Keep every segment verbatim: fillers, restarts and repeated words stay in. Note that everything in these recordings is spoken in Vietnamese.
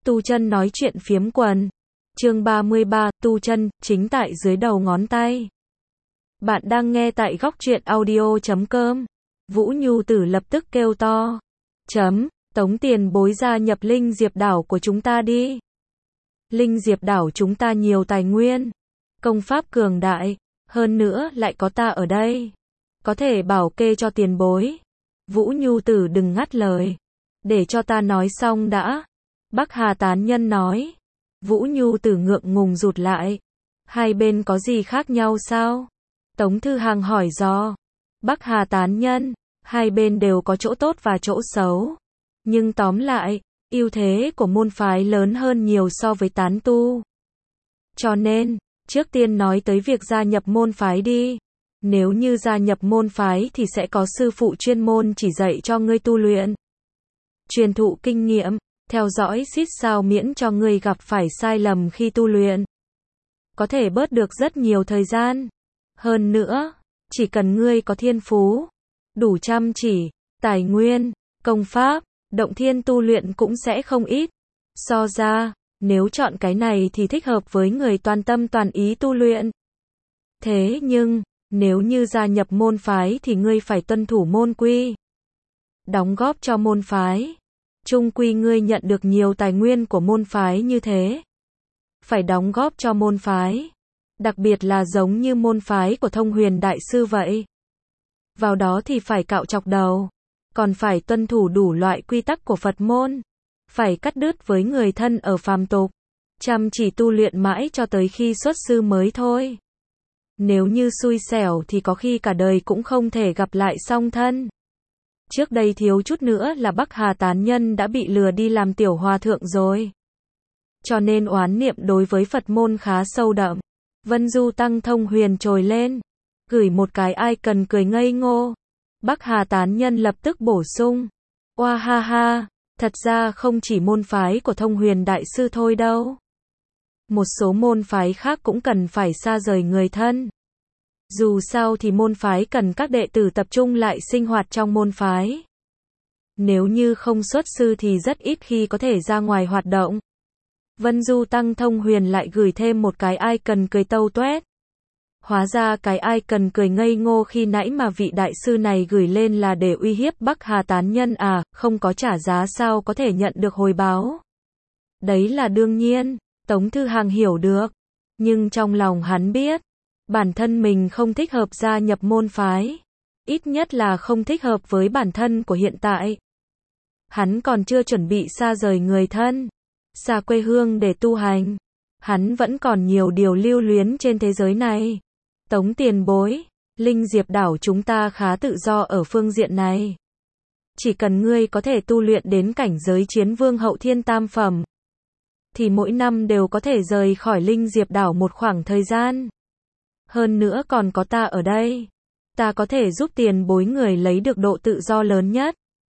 Tu chân nói chuyện phiếm quần. Chương ba mươi ba, tu chân, chính tại dưới đầu ngón tay. Bạn đang nghe tại góc truyện audio chấm com. Vũ Nhu Tử lập tức kêu to. Chấm, tống tiền bối gia nhập Linh Diệp đảo của chúng ta đi. Linh Diệp đảo chúng ta nhiều tài nguyên, công pháp cường đại, hơn nữa lại có ta ở đây. Có thể bảo kê cho tiền bối. Vũ Nhu Tử đừng ngắt lời. Để cho ta nói xong đã. Bắc Hà tán nhân nói. Vũ Nhu Tử ngượng ngùng rụt lại. Hai bên có gì khác nhau sao? Tống Thư Hàng hỏi dò. Bắc Hà tán nhân, hai bên đều có chỗ tốt và chỗ xấu. Nhưng tóm lại, ưu thế của môn phái lớn hơn nhiều so với tán tu. Cho nên, trước tiên nói tới việc gia nhập môn phái đi. Nếu như gia nhập môn phái thì sẽ có sư phụ chuyên môn chỉ dạy cho ngươi tu luyện. Truyền thụ kinh nghiệm, theo dõi xít sao miễn cho ngươi gặp phải sai lầm khi tu luyện. Có thể bớt được rất nhiều thời gian. Hơn nữa, chỉ cần ngươi có thiên phú, đủ chăm chỉ, tài nguyên, công pháp, động thiên tu luyện cũng sẽ không ít. So ra, nếu chọn cái này thì thích hợp với người toàn tâm toàn ý tu luyện. Thế nhưng, nếu như gia nhập môn phái thì ngươi phải tuân thủ môn quy. Đóng góp cho môn phái. Chung quy ngươi nhận được nhiều tài nguyên của môn phái như thế. Phải đóng góp cho môn phái. Đặc biệt là giống như môn phái của Thông Huyền Đại Sư vậy. Vào đó thì phải cạo chọc đầu. Còn phải tuân thủ đủ loại quy tắc của Phật môn. Phải cắt đứt với người thân ở phàm tục. Chăm chỉ tu luyện mãi cho tới khi xuất sư mới thôi. Nếu như xui xẻo thì có khi cả đời cũng không thể gặp lại song thân. Trước đây thiếu chút nữa là Bắc Hà tán nhân đã bị lừa đi làm tiểu hòa thượng rồi. Cho nên oán niệm đối với Phật môn khá sâu đậm. Vân Du Tăng Thông Huyền trồi lên. Gửi một cái ai cần cười ngây ngô. Bắc Hà tán nhân lập tức bổ sung. Oa ha ha, thật ra không chỉ môn phái của Thông Huyền Đại Sư thôi đâu. Một số môn phái khác cũng cần phải xa rời người thân. Dù sao thì môn phái cần các đệ tử tập trung lại sinh hoạt trong môn phái. Nếu như không xuất sư thì rất ít khi có thể ra ngoài hoạt động. Vân Du Tăng Thông Huyền lại gửi thêm một cái ai cần cười tâu tuét. Hóa ra cái ai cần cười ngây ngô khi nãy mà vị đại sư này gửi lên là để uy hiếp Bắc Hà tán nhân à, không có trả giá sao có thể nhận được hồi báo. Đấy là đương nhiên, Tống Thư Hàng hiểu được. Nhưng trong lòng hắn biết, bản thân mình không thích hợp gia nhập môn phái. Ít nhất là không thích hợp với bản thân của hiện tại. Hắn còn chưa chuẩn bị xa rời người thân, xa quê hương để tu hành. Hắn vẫn còn nhiều điều lưu luyến trên thế giới này. Tống tiền bối, Linh Diệp đảo chúng ta khá tự do ở phương diện này. Chỉ cần ngươi có thể tu luyện đến cảnh giới chiến vương hậu thiên tam phẩm, thì mỗi năm đều có thể rời khỏi Linh Diệp đảo một khoảng thời gian. Hơn nữa còn có ta ở đây. Ta có thể giúp tiền bối người lấy được độ tự do lớn nhất.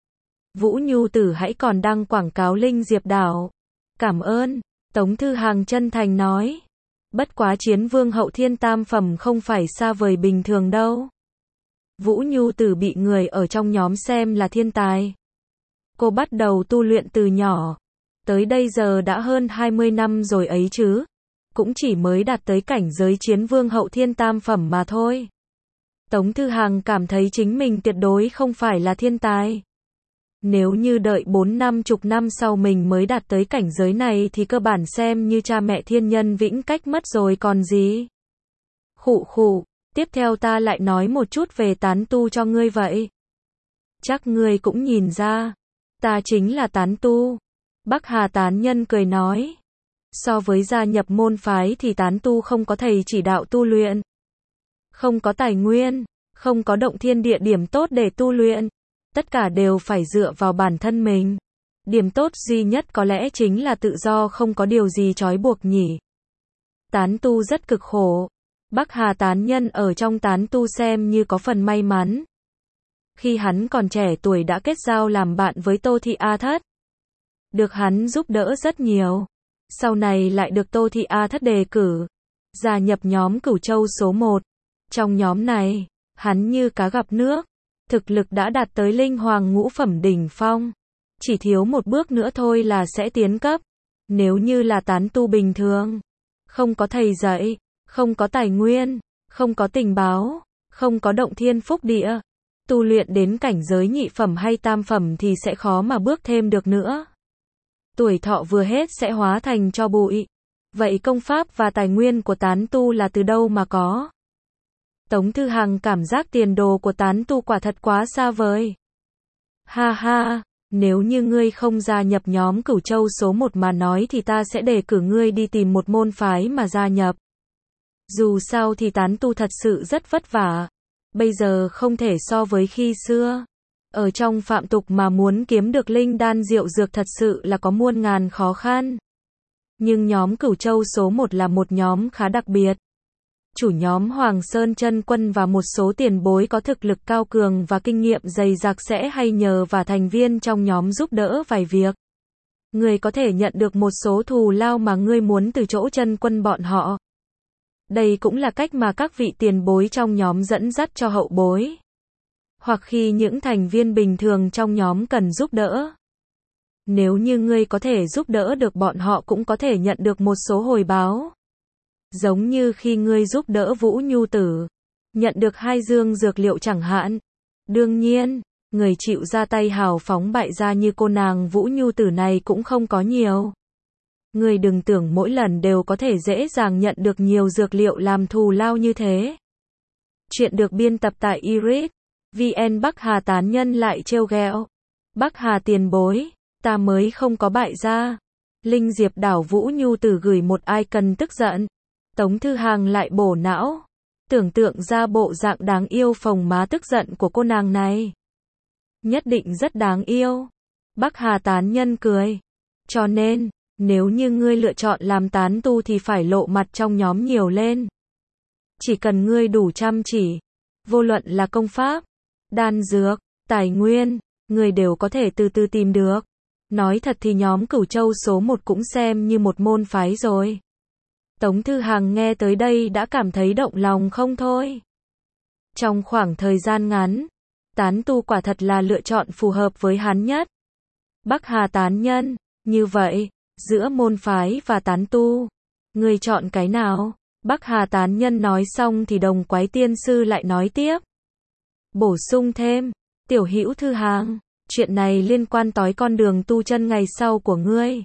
Vũ Nhu Tử hãy còn đăng quảng cáo Linh Diệp đảo. Cảm ơn, Tống Thư Hàng chân thành nói. Bất quá chiến vương hậu thiên tam phẩm không phải xa vời bình thường đâu. Vũ Nhu Tử bị người ở trong nhóm xem là thiên tài. Cô bắt đầu tu luyện từ nhỏ. Tới đây giờ đã hơn hai mươi năm rồi ấy chứ. Cũng chỉ mới đạt tới cảnh giới chiến vương hậu thiên tam phẩm mà thôi. Tống Thư Hàng cảm thấy chính mình tuyệt đối không phải là thiên tài. Nếu như đợi bốn năm chục năm sau mình mới đạt tới cảnh giới này thì cơ bản xem như cha mẹ thiên nhân vĩnh cách mất rồi còn gì. Khụ khụ, tiếp theo ta lại nói một chút về tán tu cho ngươi vậy. Chắc ngươi cũng nhìn ra, ta chính là tán tu. Bắc Hà tán nhân cười nói. So với gia nhập môn phái thì tán tu không có thầy chỉ đạo tu luyện. Không có tài nguyên, không có động thiên địa điểm tốt để tu luyện. Tất cả đều phải dựa vào bản thân mình. Điểm tốt duy nhất có lẽ chính là tự do không có điều gì trói buộc nhỉ. Tán tu rất cực khổ. Bắc Hà tán nhân ở trong tán tu xem như có phần may mắn. Khi hắn còn trẻ tuổi đã kết giao làm bạn với Tô Thị A Thất. Được hắn giúp đỡ rất nhiều. Sau này lại được Tô Thị A Thất đề cử. Gia nhập nhóm Cửu Châu số một. Trong nhóm này, hắn như cá gặp nước. Thực lực đã đạt tới linh hoàng ngũ phẩm đỉnh phong. Chỉ thiếu một bước nữa thôi là sẽ tiến cấp. Nếu như là tán tu bình thường, không có thầy dạy, không có tài nguyên, không có tình báo, không có động thiên phúc địa, tu luyện đến cảnh giới nhị phẩm hay tam phẩm thì sẽ khó mà bước thêm được nữa. Tuổi thọ vừa hết sẽ hóa thành tro bụi. Vậy công pháp và tài nguyên của tán tu là từ đâu mà có? Tống Thư Hằng cảm giác tiền đồ của tán tu quả thật quá xa vời. Ha ha, nếu như ngươi không gia nhập nhóm Cửu Châu số một mà nói thì ta sẽ đề cử ngươi đi tìm một môn phái mà gia nhập. Dù sao thì tán tu thật sự rất vất vả. Bây giờ không thể so với khi xưa. Ở trong phạm tục mà muốn kiếm được linh đan diệu dược thật sự là có muôn ngàn khó khăn. Nhưng nhóm Cửu Châu số một là một nhóm khá đặc biệt. Chủ nhóm Hoàng Sơn Chân Quân và một số tiền bối có thực lực cao cường và kinh nghiệm dày dặc sẽ hay nhờ và thành viên trong nhóm giúp đỡ vài việc. Ngươi có thể nhận được một số thù lao mà ngươi muốn từ chỗ chân quân bọn họ. Đây cũng là cách mà các vị tiền bối trong nhóm dẫn dắt cho hậu bối. Hoặc khi những thành viên bình thường trong nhóm cần giúp đỡ. Nếu như ngươi có thể giúp đỡ được bọn họ cũng có thể nhận được một số hồi báo. Giống như khi ngươi giúp đỡ Vũ Nhu Tử, nhận được hai dương dược liệu chẳng hạn. Đương nhiên, người chịu ra tay hào phóng bại gia như cô nàng Vũ Nhu Tử này cũng không có nhiều. Ngươi đừng tưởng mỗi lần đều có thể dễ dàng nhận được nhiều dược liệu làm thù lao như thế. Chuyện được biên tập tại iris chấm vn. Bắc Hà tán nhân lại trêu ghẹo. Bắc Hà tiền bối, ta mới không có bại gia. Linh Diệp đảo Vũ Nhu Tử gửi một icon tức giận. Tống Thư Hằng lại bổ não. Tưởng tượng ra bộ dạng đáng yêu phồng má tức giận của cô nàng này. Nhất định rất đáng yêu. Bắc Hà tán nhân cười. Cho nên, nếu như ngươi lựa chọn làm tán tu thì phải lộ mặt trong nhóm nhiều lên. Chỉ cần ngươi đủ chăm chỉ, vô luận là công pháp, đan dược, tài nguyên, ngươi đều có thể từ từ tìm được. Nói thật thì nhóm Cửu Châu số một cũng xem như một môn phái rồi. Tống Thư Hằng nghe tới đây đã cảm thấy động lòng không thôi. Trong khoảng thời gian ngắn, tán tu quả thật là lựa chọn phù hợp với hắn nhất. Bắc Hà tán nhân, như vậy, giữa môn phái và tán tu, ngươi chọn cái nào? Bắc Hà tán nhân nói xong thì Đồng Quái Tiên Sư lại nói tiếp. Bổ sung thêm, Tiểu Hữu Thư Hằng, chuyện này liên quan tới con đường tu chân ngày sau của ngươi.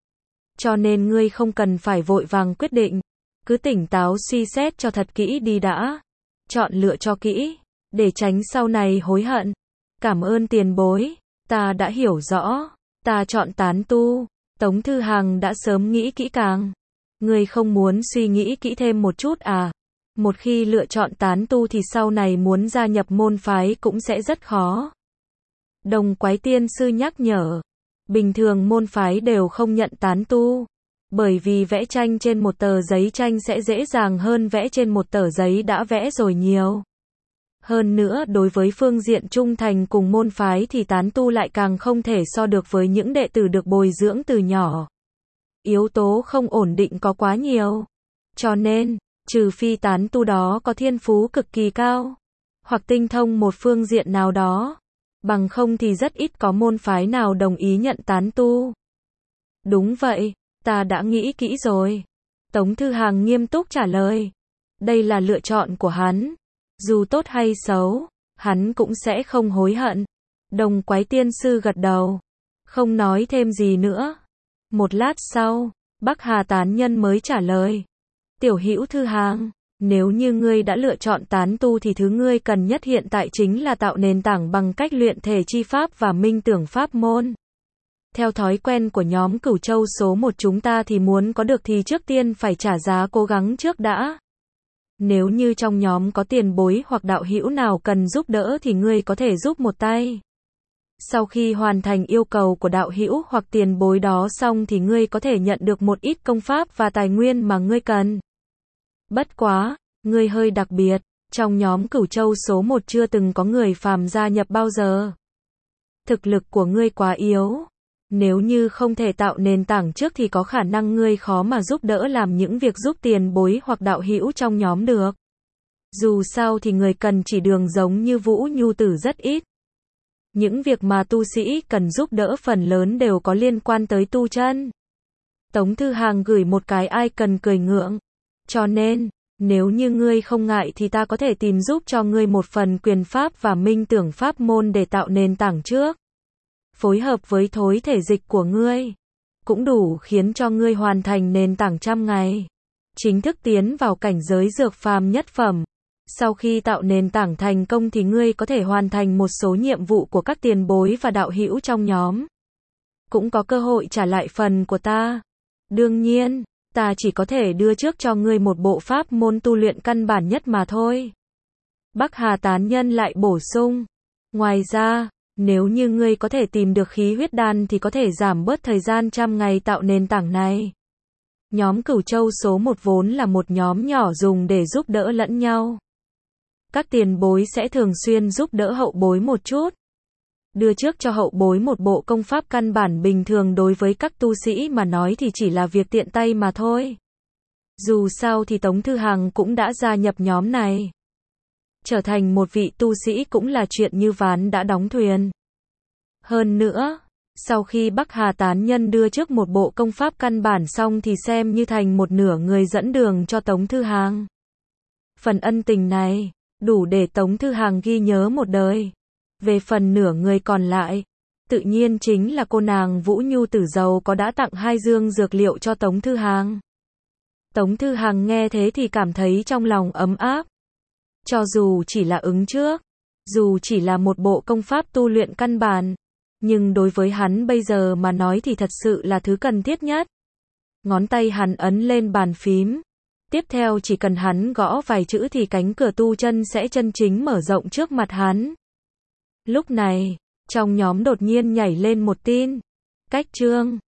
Cho nên ngươi không cần phải vội vàng quyết định, cứ tỉnh táo suy xét cho thật kỹ đi đã. Chọn lựa cho kỹ, để tránh sau này hối hận. Cảm ơn tiền bối, ta đã hiểu rõ, ta chọn tán tu. Tống Thư Hằng đã sớm nghĩ kỹ càng. Ngươi không muốn suy nghĩ kỹ thêm một chút à? Một khi lựa chọn tán tu thì sau này muốn gia nhập môn phái cũng sẽ rất khó. Đồng Quái Tiên Sư nhắc nhở. Bình thường môn phái đều không nhận tán tu. Bởi vì vẽ tranh trên một tờ giấy tranh sẽ dễ dàng hơn vẽ trên một tờ giấy đã vẽ rồi nhiều. Hơn nữa đối với phương diện trung thành cùng môn phái thì tán tu lại càng không thể so được với những đệ tử được bồi dưỡng từ nhỏ. Yếu tố không ổn định có quá nhiều. Cho nên, trừ phi tán tu đó có thiên phú cực kỳ cao, hoặc tinh thông một phương diện nào đó, bằng không thì rất ít có môn phái nào đồng ý nhận tán tu. Đúng vậy, ta đã nghĩ kỹ rồi. Tống Thư Hằng nghiêm túc trả lời. Đây là lựa chọn của hắn. Dù tốt hay xấu, hắn cũng sẽ không hối hận. Đồng Quái Tiên Sư gật đầu. Không nói thêm gì nữa. Một lát sau, Bắc Hà tán nhân mới trả lời. Tiểu Hữu Thư Hằng, nếu như ngươi đã lựa chọn tán tu thì thứ ngươi cần nhất hiện tại chính là tạo nền tảng bằng cách luyện thể chi pháp và minh tưởng pháp môn. Theo thói quen của nhóm Cửu Châu số một chúng ta thì muốn có được thì trước tiên phải trả giá cố gắng trước đã. Nếu như trong nhóm có tiền bối hoặc đạo hữu nào cần giúp đỡ thì ngươi có thể giúp một tay. Sau khi hoàn thành yêu cầu của đạo hữu hoặc tiền bối đó xong thì ngươi có thể nhận được một ít công pháp và tài nguyên mà ngươi cần. Bất quá, ngươi hơi đặc biệt, trong nhóm Cửu Châu số một chưa từng có người phàm gia nhập bao giờ. Thực lực của ngươi quá yếu. Nếu như không thể tạo nền tảng trước thì có khả năng ngươi khó mà giúp đỡ làm những việc giúp tiền bối hoặc đạo hữu trong nhóm được. Dù sao thì người cần chỉ đường giống như Vũ Nhu Tử rất ít. Những việc mà tu sĩ cần giúp đỡ phần lớn đều có liên quan tới tu chân. Tống Thư Hàng gửi một cái icon cười ngượng. Cho nên, nếu như ngươi không ngại thì ta có thể tìm giúp cho ngươi một phần quyền pháp và minh tưởng pháp môn để tạo nền tảng trước. Phối hợp với thối thể dịch của ngươi, cũng đủ khiến cho ngươi hoàn thành nền tảng trăm ngày. Chính thức tiến vào cảnh giới dược phàm nhất phẩm. Sau khi tạo nền tảng thành công thì ngươi có thể hoàn thành một số nhiệm vụ của các tiền bối và đạo hữu trong nhóm. Cũng có cơ hội trả lại phần của ta. Đương nhiên, ta chỉ có thể đưa trước cho ngươi một bộ pháp môn tu luyện căn bản nhất mà thôi. Bắc Hà tán nhân lại bổ sung. Ngoài ra, nếu như ngươi có thể tìm được khí huyết đan thì có thể giảm bớt thời gian trăm ngày tạo nền tảng này. Nhóm Cửu Châu số một vốn là một nhóm nhỏ dùng để giúp đỡ lẫn nhau. Các tiền bối sẽ thường xuyên giúp đỡ hậu bối một chút. Đưa trước cho hậu bối một bộ công pháp căn bản bình thường đối với các tu sĩ mà nói thì chỉ là việc tiện tay mà thôi. Dù sao thì Tống Thư Hàng cũng đã gia nhập nhóm này. Trở thành một vị tu sĩ cũng là chuyện như ván đã đóng thuyền. Hơn nữa, sau khi Bắc Hà tán nhân đưa trước một bộ công pháp căn bản xong thì xem như thành một nửa người dẫn đường cho Tống Thư Hàng. Phần ân tình này, đủ để Tống Thư Hàng ghi nhớ một đời. Về phần nửa người còn lại, tự nhiên chính là cô nàng Vũ Nhu Tử giàu có đã tặng hai dương dược liệu cho Tống Thư Hàng. Tống Thư Hàng nghe thế thì cảm thấy trong lòng ấm áp. Cho dù chỉ là ứng trước, dù chỉ là một bộ công pháp tu luyện căn bản, nhưng đối với hắn bây giờ mà nói thì thật sự là thứ cần thiết nhất. Ngón tay hắn ấn lên bàn phím. Tiếp theo chỉ cần hắn gõ vài chữ thì cánh cửa tu chân sẽ chân chính mở rộng trước mặt hắn. Lúc này, trong nhóm đột nhiên nhảy lên một tin. Cách chương